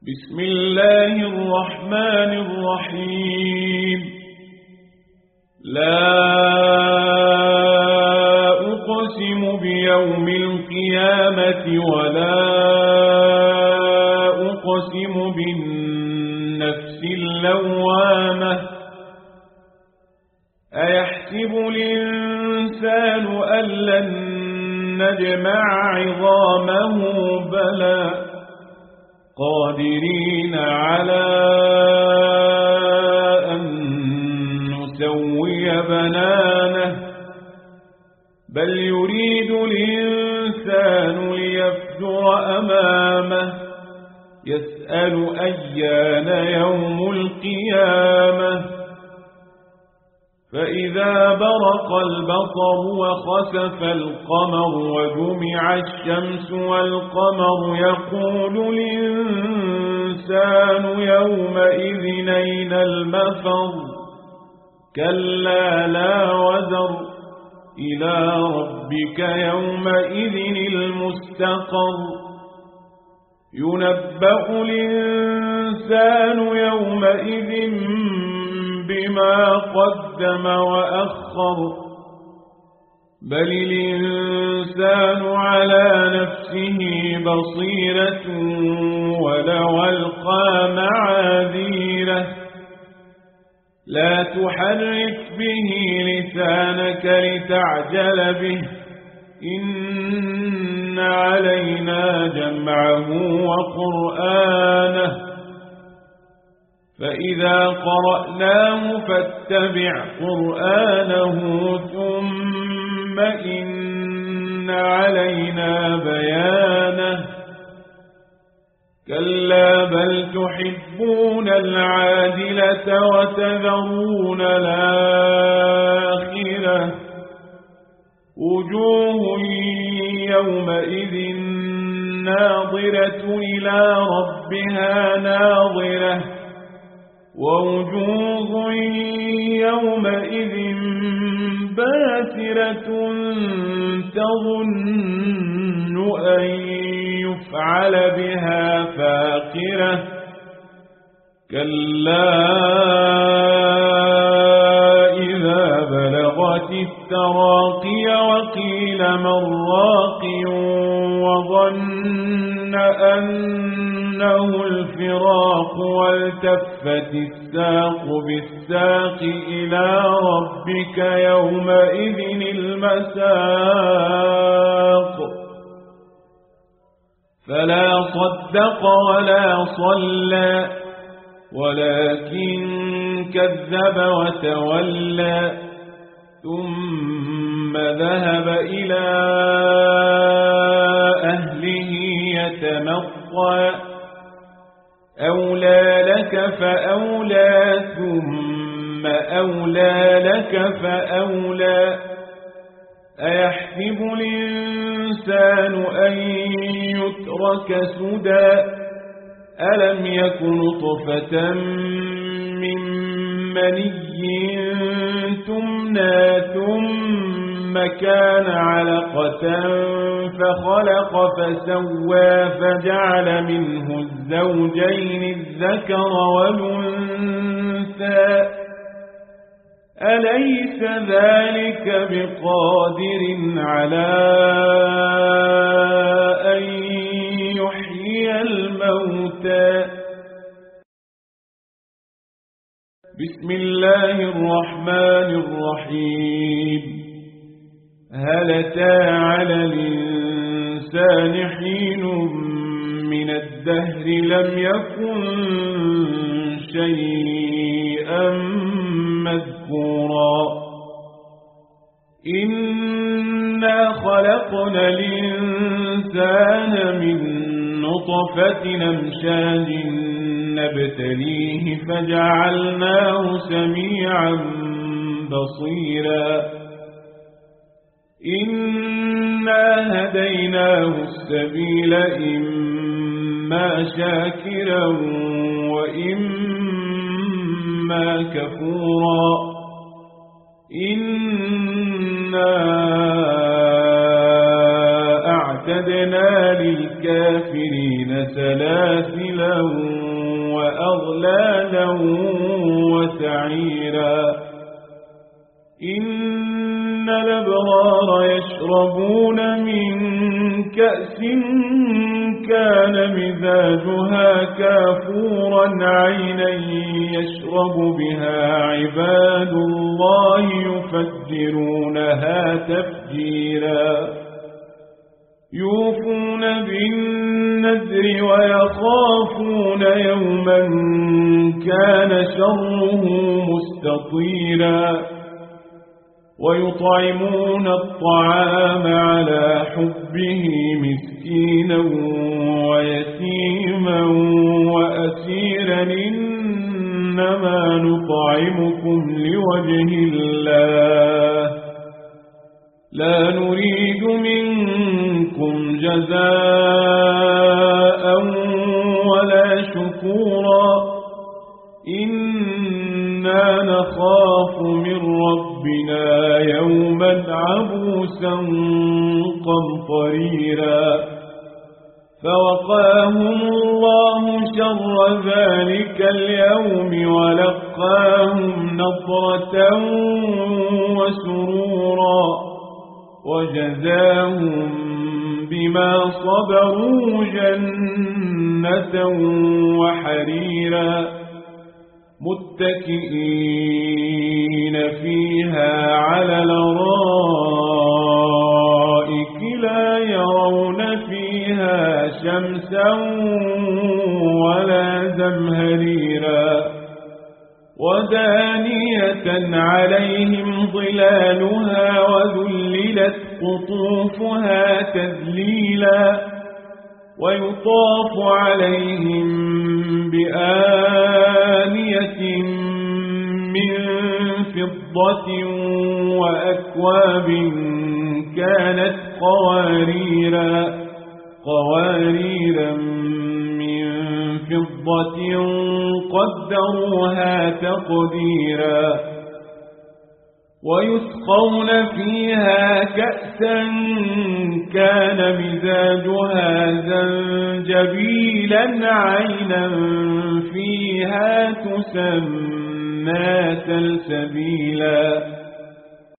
بسم الله الرحمن الرحيم. لا أقسم بيوم القيامة ولا أقسم بالنفس اللوامة أيحسب الإنسان أن لن نجمع عظامه بلى قادرين على أن نسوي بنانه بل يريد الإنسان ليفجر أمامه يسأل أيان يوم القيامة فإذا برق البصر وخسف القمر وجمع الشمس والقمر يقول الإنسان يومئذ أين المفر كلا لا وزر إلى ربك يومئذ المستقر ينبأ الإنسان يومئذ بما قدم وأخر بل الإنسان على نفسه بصيرة ولو ألقى معاذيره لا تحرك به لسانك لتعجل به إن علينا جمعه وقرآنه فإذا قرأناه فاتبع قرآنه ثم إن علينا بيانه كلا بل تحبون العاجلة وتذرون الآخرة وجوه يومئذ ناظرة إلى ربها ناظرة ووجوه يومئذ باسرة تظن أن يفعل بها فاقرة كلا إذا بلغت التراقي وقيل من راق وظن أنه الفراق والتفت الساق بالساق إلى ربك يومئذ المساق فلا صدق ولا صلى ولكن كذب وتولى ثم ذهب إلى أهله يتمطى أولى لك فأولى ثم أولى لك فأولى أيحسب الإنسان أن يترك سدى ألم يكن طفة من مني تمنى ثم كان علقة فخلق فسوى فجعل منه الزوجين الذكر والأنثى أليس ذلك بقادر على أن يحيي الموتى بسم الله الرحمن الرحيم هل أتى على الإنسان حين من الدهر لم يكن شيئا مذكورا إنا خلقنا الإنسان من نطفة أمشاج نبتليه فجعلناه سميعا بصيرا إنا هديناه السبيل إما شاكرا وإما كفورا إنا أعتدنا للكافرين سلاسلا وأغلالا وسعيرا إن الأبرار يشربون من كأس كان مزاجها كافورا عينا يشرب بها عباد الله يفجرونها تفجيرا يوفون بالنذر ويخافون يوما كان شره مستطيرا ويطعمون الطعام على حبه مسكينا ويتيما وأسيرا إنما نطعمكم لوجه الله لا نريد منكم جزاء ولا شكورا إنا نخاف من ربنا يوما عبوسا قمطريرا فوقاهم الله شر ذلك اليوم ولقاهم نضرة وسرورا وجزاهم بما صبروا جنة وحريرا متكئين فيها على الأرائك لا يرون فيها شمسا ولا زمهريرا ودانية عليهم ظلالها وذللت قطوفها تذليلا ويطاف عليهم بآنية من فضة وأكواب كانت قواريرا من فضة قدروها تقديرا ويسقون فيها كأسا كان مزاجها زنجبيلا عينا فيها تسمى سلسبيلا